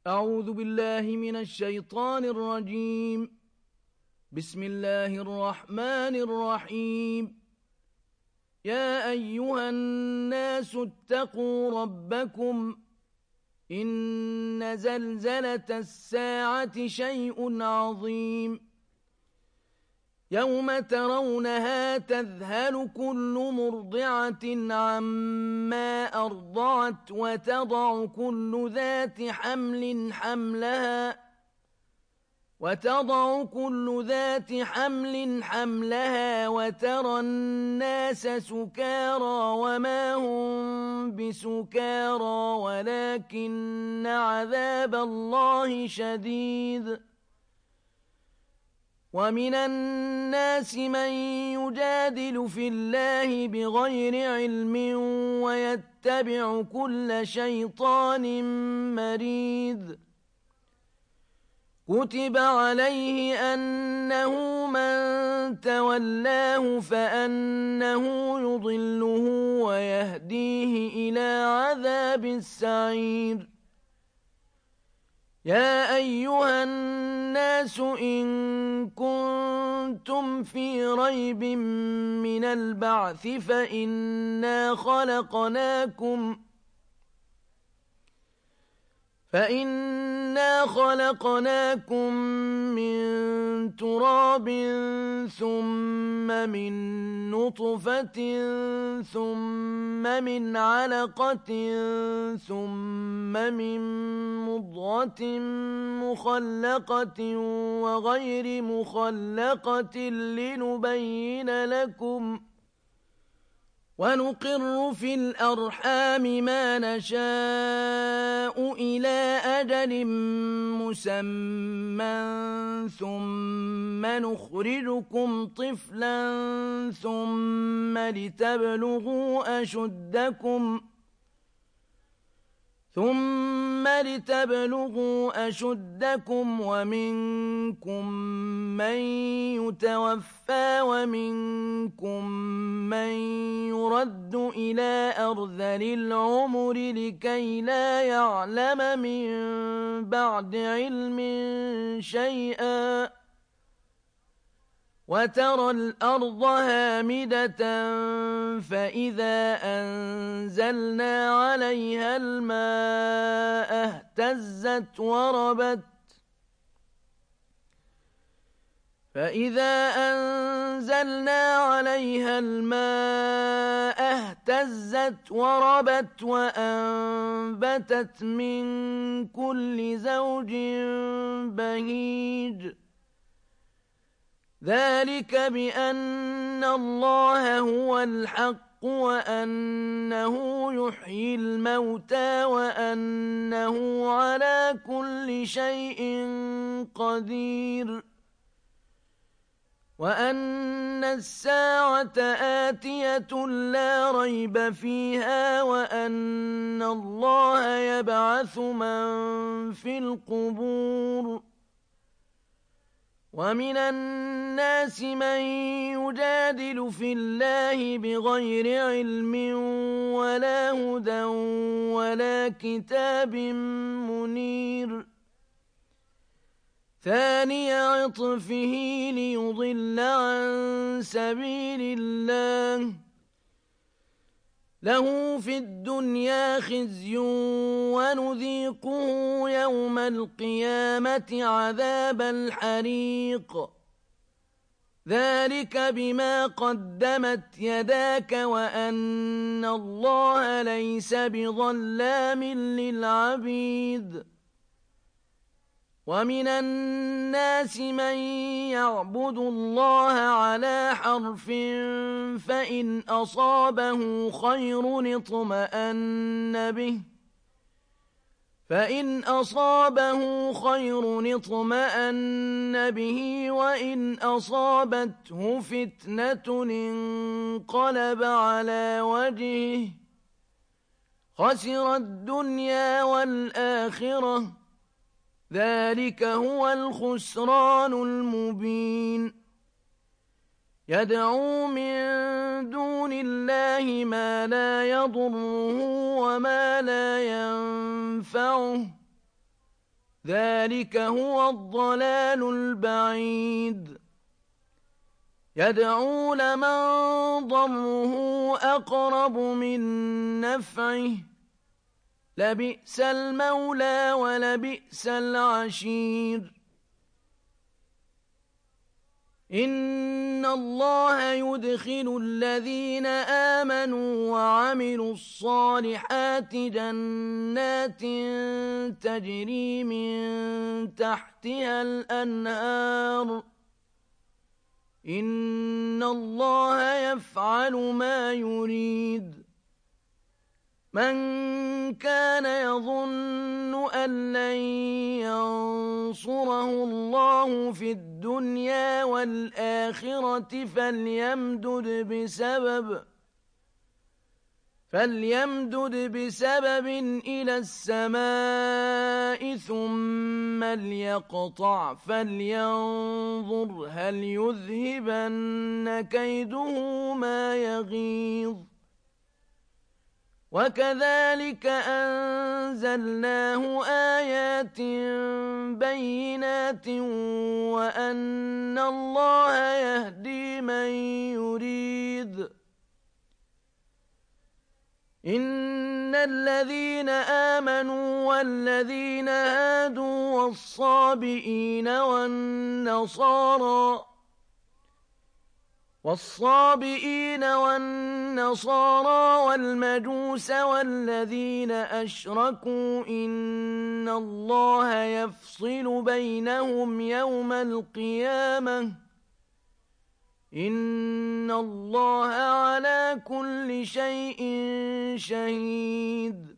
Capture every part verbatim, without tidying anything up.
أعوذ بالله من الشيطان الرجيم. بسم الله الرحمن الرحيم. يا أيها الناس اتقوا ربكم، إن زلزلة الساعة شيء عظيم. يوم ترونها تذهل كل مرضعة عما أرضعت وتضع كل ذات حمل حملها وتضع كل ذات حمل حملها وترى الناس سكارى وما هم بسكارى ولكن عذاب الله شديد. ومن الناس من يجادل في الله بغير علم ويتبع كل شيطان مريد. كتب عليه أنه من تولاه فأنه يضله ويهديه إلى عذاب السعير. يا أيها الناس إن كنتم في ريب من البعث فإنا خلقناكم فإنا خلقناكم من تراب ثم من نطفة ثم من علقة ثم من مضغة مخلقة وغير مخلقة لنبين لكم، ونقر في الأرحام ما نشاء إلى أجل مسمى ثم نخرجكم طفلا ثم لتبلغوا أشدكم ثم لتبلغوا أشدكم ومنكم من يتوفى ومنكم من يرد إلى أرذل العمر لكي لا يعلم من بعد علم شيئا. وترى الأرض هامدة فإذا أنزلنا عليها الماء اهتزت وربت فإذا أنزلنا عليها الماء اهتزت وربت وأنبتت من كل زوج بهيج. ذلك بأن الله هو الحق وأنه يحيي الموتى وأنه على كل شيء قدير، وأن الساعة آتية لا ريب فيها وأن الله يبعث من في القبور. ومن الناس من يجادل في الله بغير علم ولا هدى ولا كتاب منير. ثاني عطفه ليضل عن سبيل الله، له في الدنيا خزي ونذيقه يوم القيامة عذاب الحريق. ذلك بما قدمت يداك وأن الله ليس بظلام للعبيد. ومن الناس من يعبد الله على حرف فإن أصابه خير اطمأن به فإن أصابه خير اطمأن به وإن أصابته فتنة انقلب على وجهه خسر الدنيا والآخرة. ذلك هو الخسران المبين. يدعو من دون الله ما لا يضره وما لا ينفعه ذلك هو الضلال البعيد يدعو لمن ضره أقرب من نفعه لبئس المولى ولبئس العشير إن الله يدخل الذين آمنوا وعملوا الصالحات جنات تجري من تحتها الأنهار إن الله يفعل ما يريد من كان يظن أن لن ينصره الله في الدنيا والآخرة فليمدد بسبب فليمدد بسبب إلى السماء ثم ليقطع فلينظر هل يذهبن كيده ما يغيظ وكذلك أنزلناه آيات بينات وأن الله يهدي من يريد إن الذين آمنوا والذين هادوا والصابئين والنصارى والصابئين والنصارى والمجوس والذين أشركوا إن الله يفصل بينهم يوم القيامة إن الله على كل شيء شهيد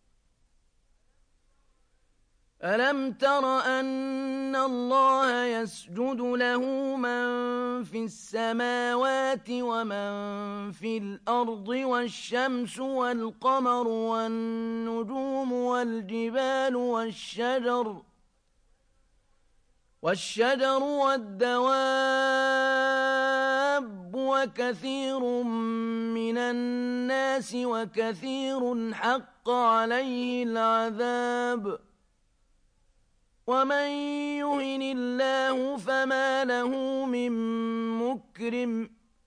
ألم تر أن الله يسجد له من في السماوات ومن في الأرض والشمس والقمر والنجوم والجبال والشجر والشجر والدواب وكثير من الناس وكثير حق عليه العذاب ومن يهن الله فما له من مكرم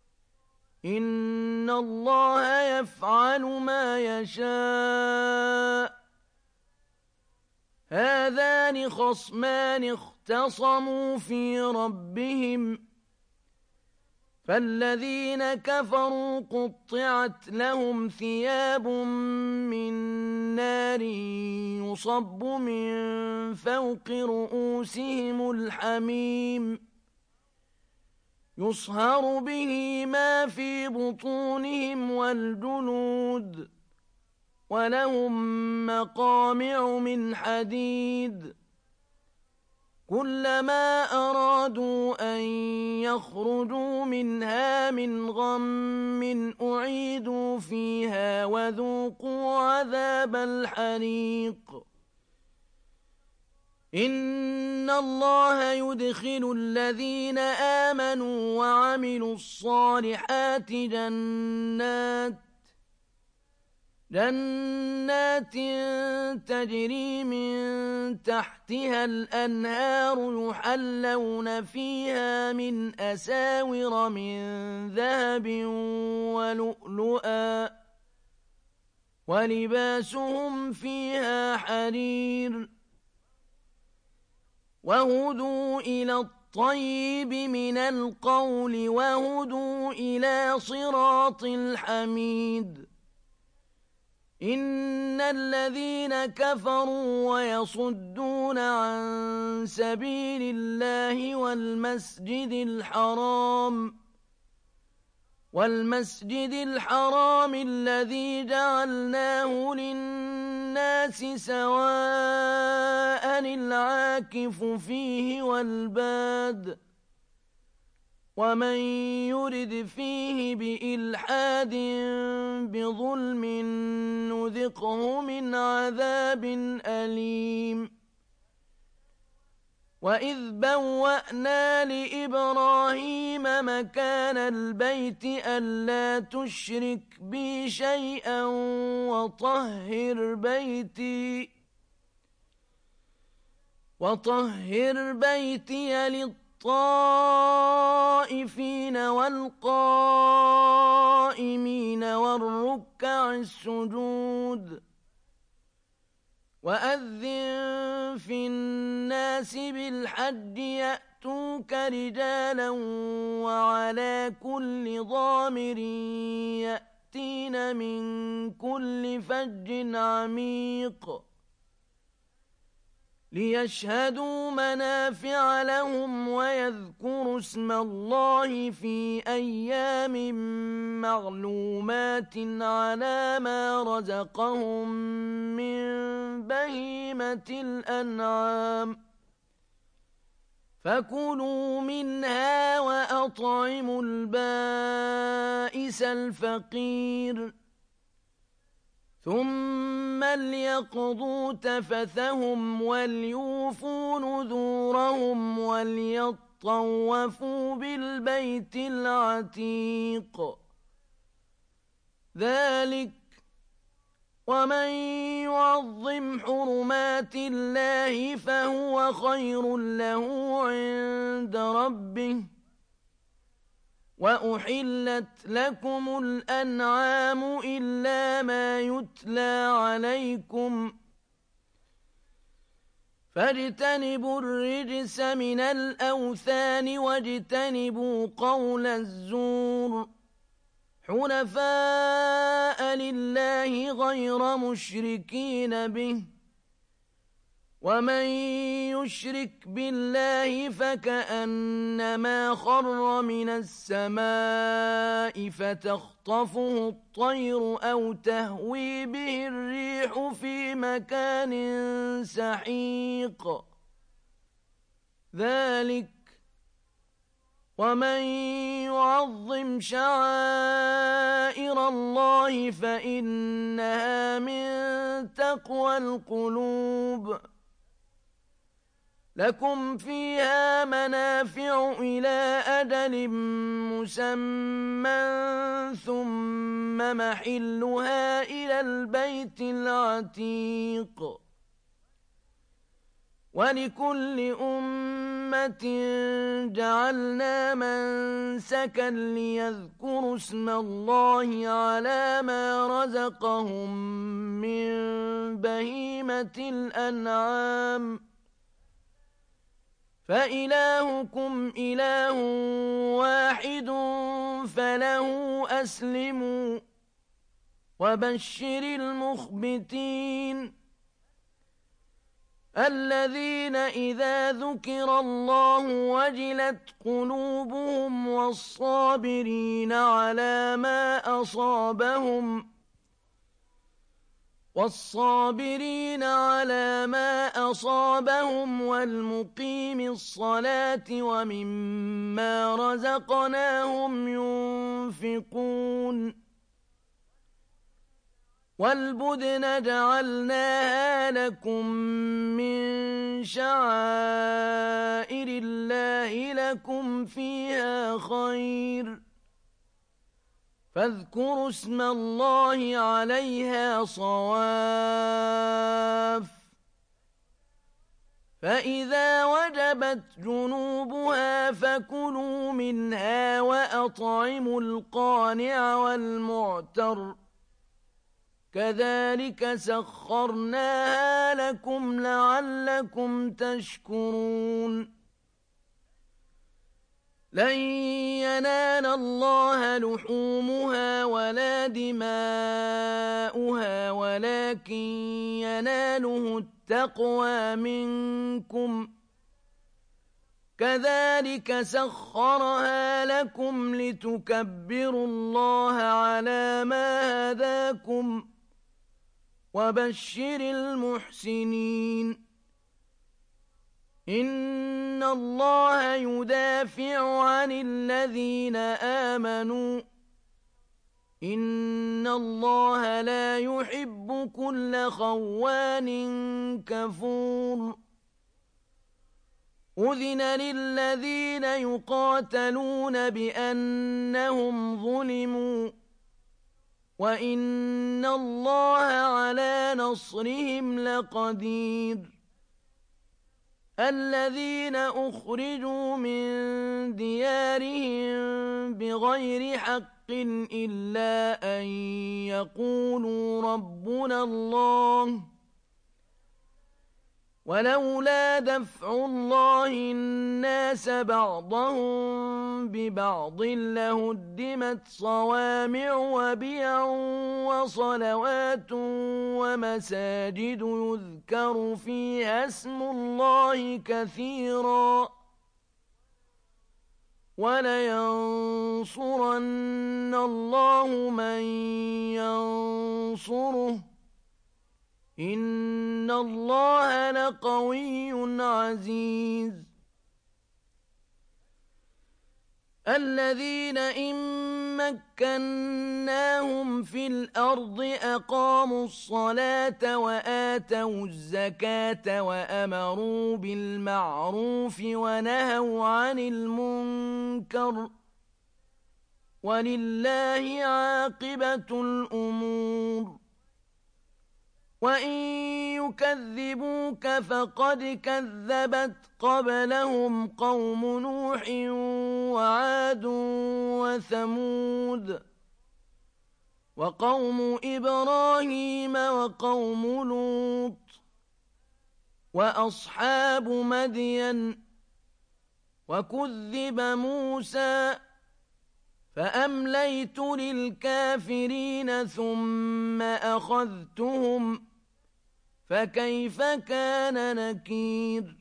إن الله يفعل ما يشاء هذان خصمان اختصموا في ربهم فالذين كفروا قطعت لهم ثياب من نار يصب من فوق رؤوسهم الحميم يصهر به ما في بطونهم والجلود ولهم مقامع من حديد كلما أرادوا أن يخرجوا منها من غم أعيدوا فيها وذوقوا عذاب الحريق إن الله يدخل الذين آمنوا وعملوا الصالحات جنات جنات تجري من تحتها الأنهار يحلون فيها من أساور من ذهب ولؤلؤا ولباسهم فيها حرير وهدوا إلى الطيب من القول وهدوا إلى صراط الحميد إن الذين كفروا ويصدون عن سبيل الله والمسجد الحرام والمسجد الحرام الذي جعلناه للناس سواء العاكف فيه والباد ومن يرد فيه بإلحاد بظلم نذقه من عذاب أليم وإذ بوأنا لإبراهيم مكان البيت ألا تشرك بي شيئا وطهر بيتي وطهر بيتي للطائفين والقائمين والركع السجود وأذن في الناس بالحج يأتوك رجالا وعلى كل ضامر يأتين من كل فج عميق ليشهدوا منافع لهم ويذكروا اسم الله في أيام معلومات على ما رزقهم من بهيمة الأنعام فكلوا منها وأطعموا البائس الفقير ثم ليقضوا تفثهم وليوفوا نذورهم وليطوفوا بالبيت العتيق ذلك ومن يعظم حرمات الله فهو خير له عند ربه وأحلت لكم الأنعام إلا ما يتلى عليكم فاجتنبوا الرجس من الأوثان واجتنبوا قول الزور حنفاء لله غير مشركين به ومن يشرك بالله فكأنما خر من السماء فتخطفه الطير أو تهوي به الريح في مكان سحيق ذلك ومن يعظم شعائر الله فإنها من تقوى القلوب لكم فيها منافع إلى أجل مسمى ثم محلها إلى البيت العتيق ولكل أمة جعلنا منسكا ليذكروا اسم الله على ما رزقهم من بهيمة الأنعام فإلهكم إله واحد فله أسلموا وبشر المخبتين الذين إذا ذكر الله وجلت قلوبهم والصابرين على ما أصابهم والصابرين على ما أصابهم والمقيم الصلاة ومما رزقناهم ينفقون والبدن جعلناها لكم من شعائر الله لكم فيها خير فاذكروا اسم الله عليها صواف فإذا وجبت جنوبها فكلوا منها وأطعموا القانع والمعتر كذلك سخرناها لكم لعلكم تشكرون لن ينال الله لحومها ولا دماؤها ولكن يناله التقوى منكم كذلك سخرها لكم لتكبروا الله على ما هداكم وبشر المحسنين إن الله يدافع عن الذين آمنوا إن الله لا يحب كل خوان كفور أذن للذين يقاتلون بأنهم ظلموا وإن الله على نصرهم لقدير الذين أخرجوا من ديارهم بغير حق إلا أن يقولوا ربنا الله ولولا دفع الله الناس بعضهم ببعض لهدمت صوامع وبيع وصلوات ومساجد يذكر فيها اسم الله كثيرا ولينصرن الله من ينصره إن الله لقوي عزيز الذين إن مكناهم في الأرض أقاموا الصلاة وآتوا الزكاة وأمروا بالمعروف ونهوا عن المنكر ولله عاقبة الأمور وإن يكذبوك فقد كذبت قبلهم قوم نوح وعاد وثمود وقوم إبراهيم وقوم لوط وأصحاب مدين وكذب موسى فأمليت للكافرين ثم أخذتهم فكيف كان نكير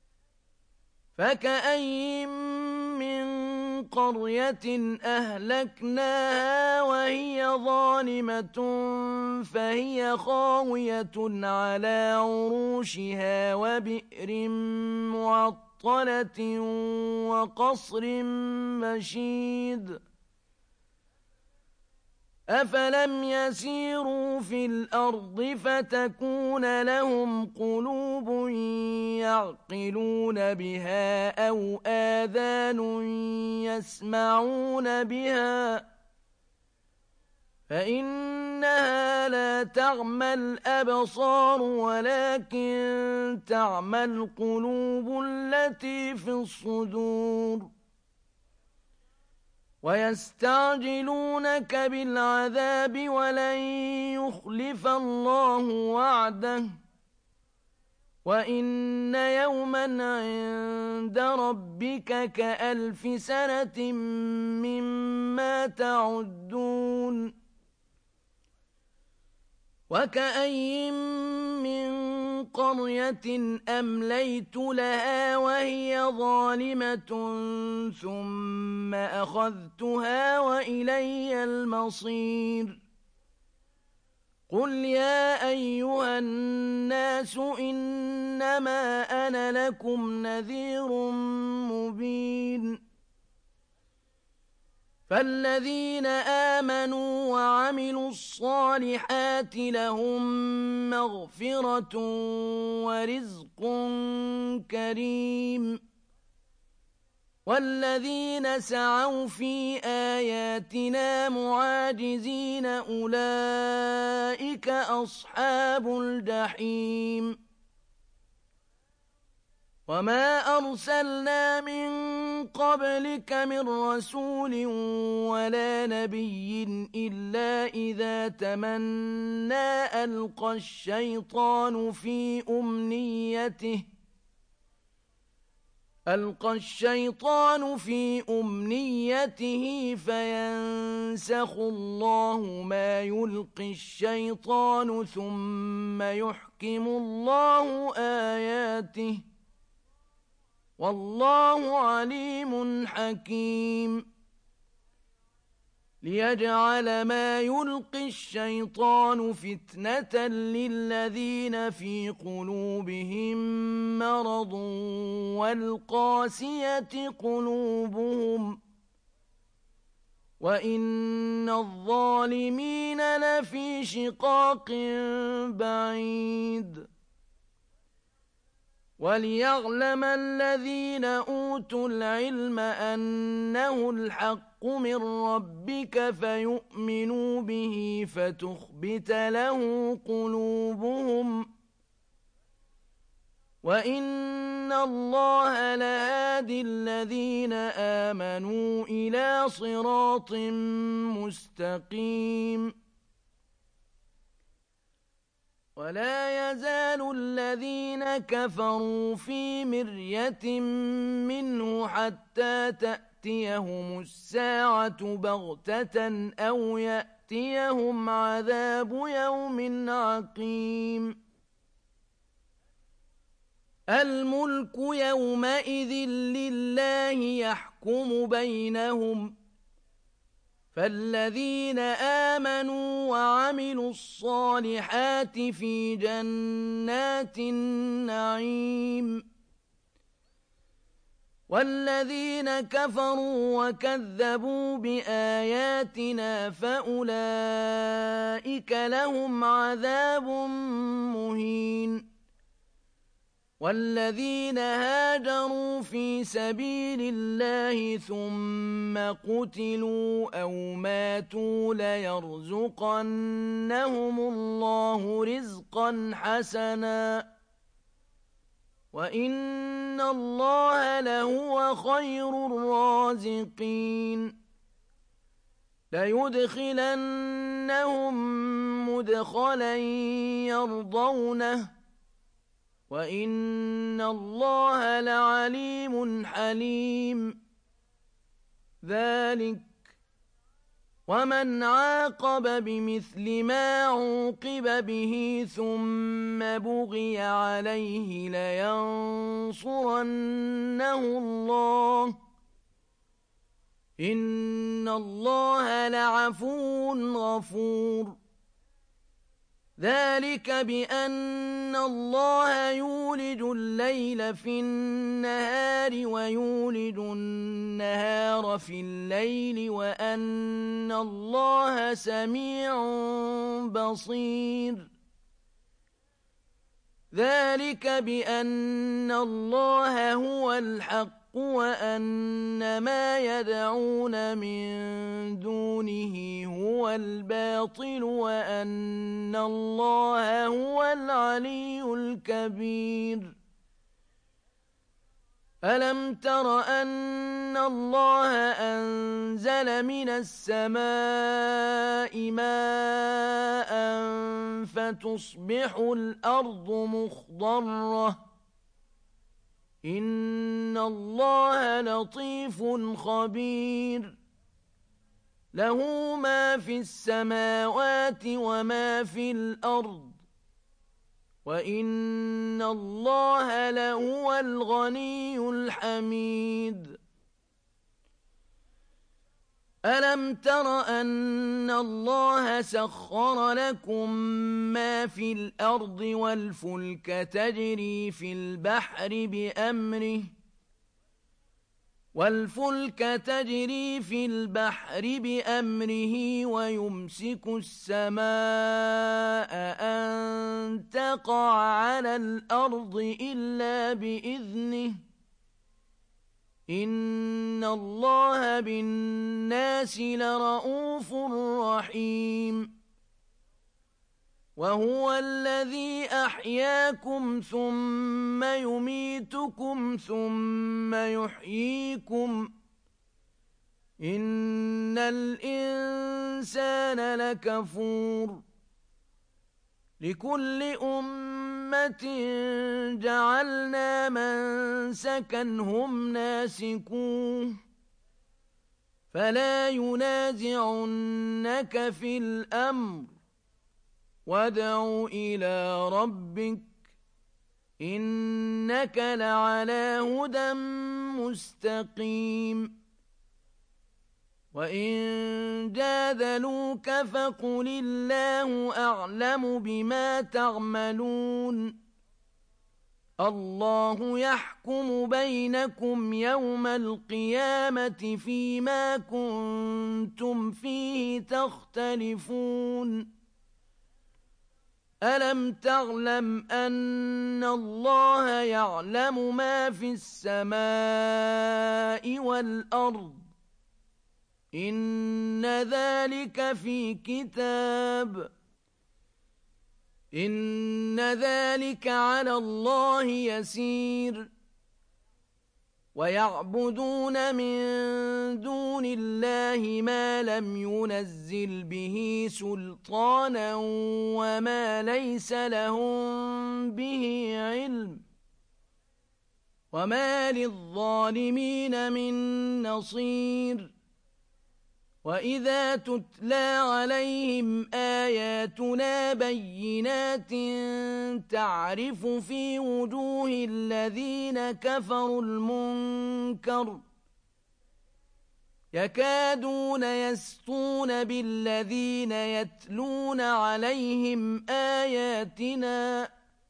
فكأين من قرية أهلكناها وهي ظالمة فهي خاوية على عروشها وبئر معطلة وقصر مشيد أفلم يسيروا في الأرض فتكون لهم قلوب يعقلون بها أو آذان يسمعون بها فإنها لا تعمى الأبصار ولكن تعمى القلوب التي في الصدور ويستعجلونك بالعذاب ولن يخلف الله وعده وإن يوما عند ربك كألف سنة مما تعدون وكأين من قرية أمليت لها وهي ظالمة ثم أخذتها وإلي المصير قل يا أيها الناس إنما أنا لكم نذير مبين فالذين آمنوا وعملوا الصالحات لهم مغفرة ورزق كريم والذين سعوا في آياتنا معاجزين أولئك أصحاب الجحيم وما أرسلنا من قبلك من رسول ولا نبي إلا إذا تمنى ألقى الشيطان في أمنيته ألقى الشيطان في أمنيته فينسخ الله ما يلقي الشيطان ثم يحكم الله آياته والله عليم حكيم ليجعل ما يلقي الشيطان فتنة للذين في قلوبهم مرض والقاسية قلوبهم وإن الظالمين لفي شقاق بعيد وليعلم الذين أوتوا العلم أنه الحق من ربك فيؤمنوا به فتخبت له قلوبهم وإن وإن الله لهادي الذين آمنوا إلى صراط مستقيم ولا يزال الذين كفروا في مرية منه حتى تأتيهم الساعة بغتة أو يأتيهم عذاب يوم عقيم الملك يومئذ لله يحكم بينهم فالذين آمنوا وعملوا الصالحات في جنات النعيم والذين كفروا وكذبوا بآياتنا فأولئك لهم عذاب مهين والذين هاجروا في سبيل الله ثم قتلوا أو ماتوا ليرزقنهم الله رزقا حسنا وإن الله لهو خير الرازقين ليدخلنهم مدخلا يرضونه وإن الله لعليم حليم ذلك ومن عاقب بمثل ما عوقب به ثم بغي عليه لينصرنه الله إن الله لعفو غفور ذلك بأن الله يولج الليل في النهار ويولج النهار في الليل وأن الله سميع بصير ذلك بأن الله هو الحق وأن ما يدعون من دونه هو الباطل وأن الله هو العلي الكبير ألم تر أن الله أنزل من السماء ماء فتصبح الأرض مخضرة إن الله لطيف خبير له ما في السماوات وما في الأرض وإن الله لهو الغني الحميد ألم تر أن الله سخر لكم ما في الأرض والفلك تجري في البحر بأمره والفلك تجري في البحر بأمره ويمسك السماء أن تقع على الأرض إلا بإذنه إن الله بالناس لرءوف رحيم وهو الذي أحياكم ثم يميتكم ثم يحييكم إن الإنسان لكفور لكل أمة جعلنا منسكا هم ناسكوه فلا ينازعنك في الأمر وادع إلى ربك إنك لعلى هدى مستقيم وإن جادلوك فقل الله أعلم بما تعملون الله يحكم بينكم يوم القيامة فيما كنتم فيه تختلفون ألم تعلم أن الله يعلم ما في السماء والأرض إن ذلك في كتاب إن ذلك على الله يسير ويعبدون من دون الله ما لم ينزل به سلطانا وما ليس لهم به علم وما للظالمين من نصير وإذا تتلى عليهم آياتنا بينات تعرف في وجوه الذين كفروا المنكر يكادون يسطون بالذين يتلون عليهم آياتنا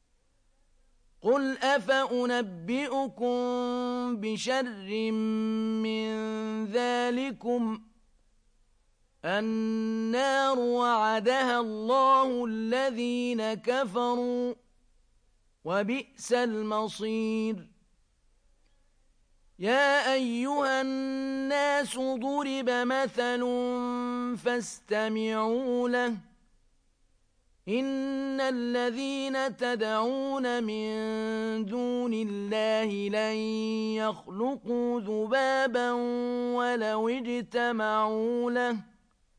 قل أفأنبئكم بشر من ذلكم النار وعدها الله الذين كفروا وبئس المصير يا أيها الناس ضرب مثل فاستمعوا له إن الذين تدعون من دون الله لن يخلقوا ذبابا ولو اجتمعوا له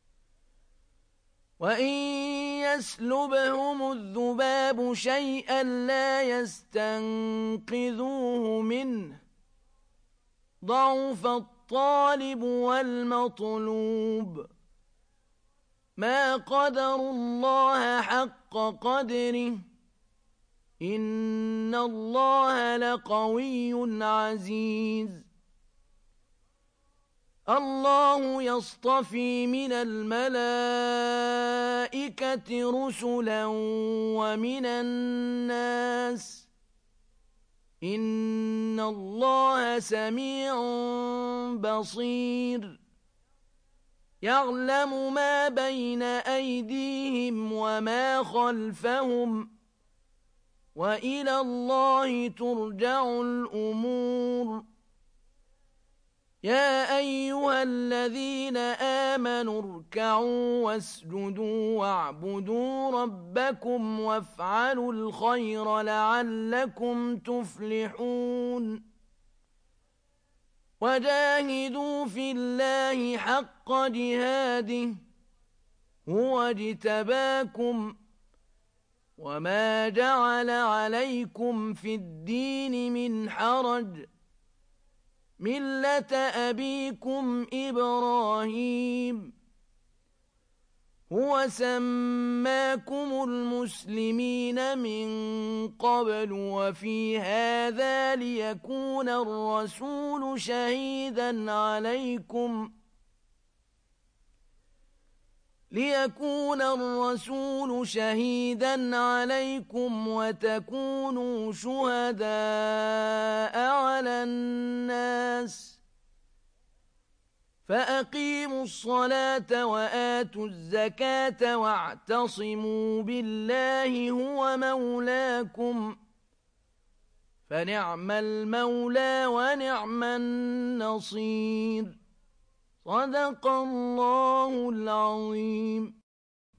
وإن يسلبهم الذباب شيئا لا يستنقذوه منه ضعف الطالب والمطلوب ما قدروا الله حق قدره إن الله لقوي عزيز الله يصطفي من الملائكة رسلا ومن الناس إن الله سميع بصير يعلم ما بين أيديهم وما خلفهم وإلى الله ترجع الأمور يا أيها الذين آمنوا اركعوا واسجدوا واعبدوا ربكم وافعلوا الخير لعلكم تفلحون وجاهدوا في الله حق جهاده هو اجتباكم وما جعل عليكم في الدين من حرج ملة أبيكم إبراهيم هو سماكم المسلمين من قبل وفي هذا ليكون الرسول شهيدا عليكم ليكون الرسول شهيدا عليكم وتكونوا شهداء على الناس فأقيموا الصلاة وآتوا الزكاة واعتصموا بالله هو مولاكم فنعم المولى ونعم النصير صدق الله العظيم